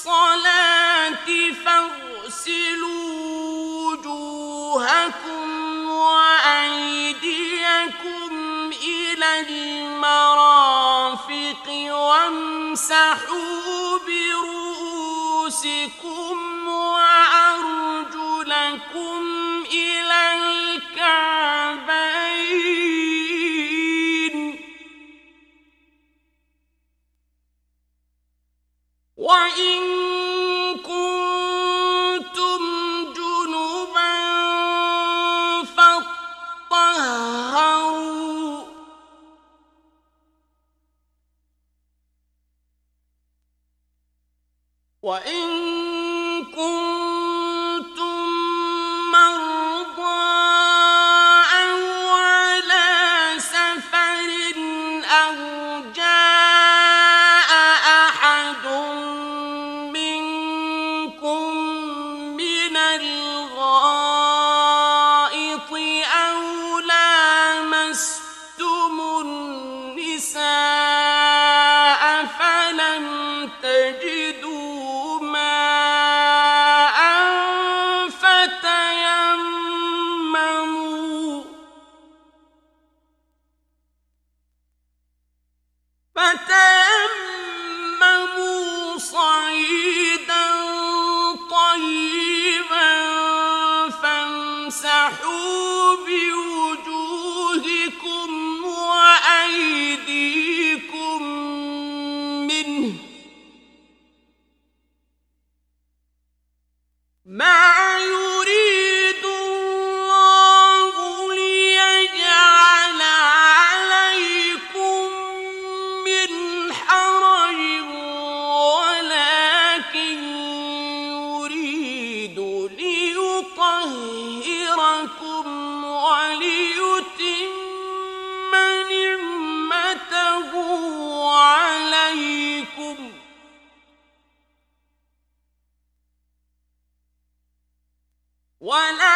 الصلاة فاغسلوا وجوهكم وأيديكم إلى المرافق وامسحوا برؤوسكم وأرجلكم إلى الكعبين وإن كنتم جنبا فاطهروا وإن كنتم مرضى أو على سفر أو جاء أحد منكم من الغائط أو لامستم النساء فلم تجدوا ماء فتيمموا صعيدا طيبا فامسحوا بوجوهكم وأيديكم منه ما يريد الله ليجعل عليكم من حرج ولكن يريد ليطهركم وليتم نعمته عليكم ولا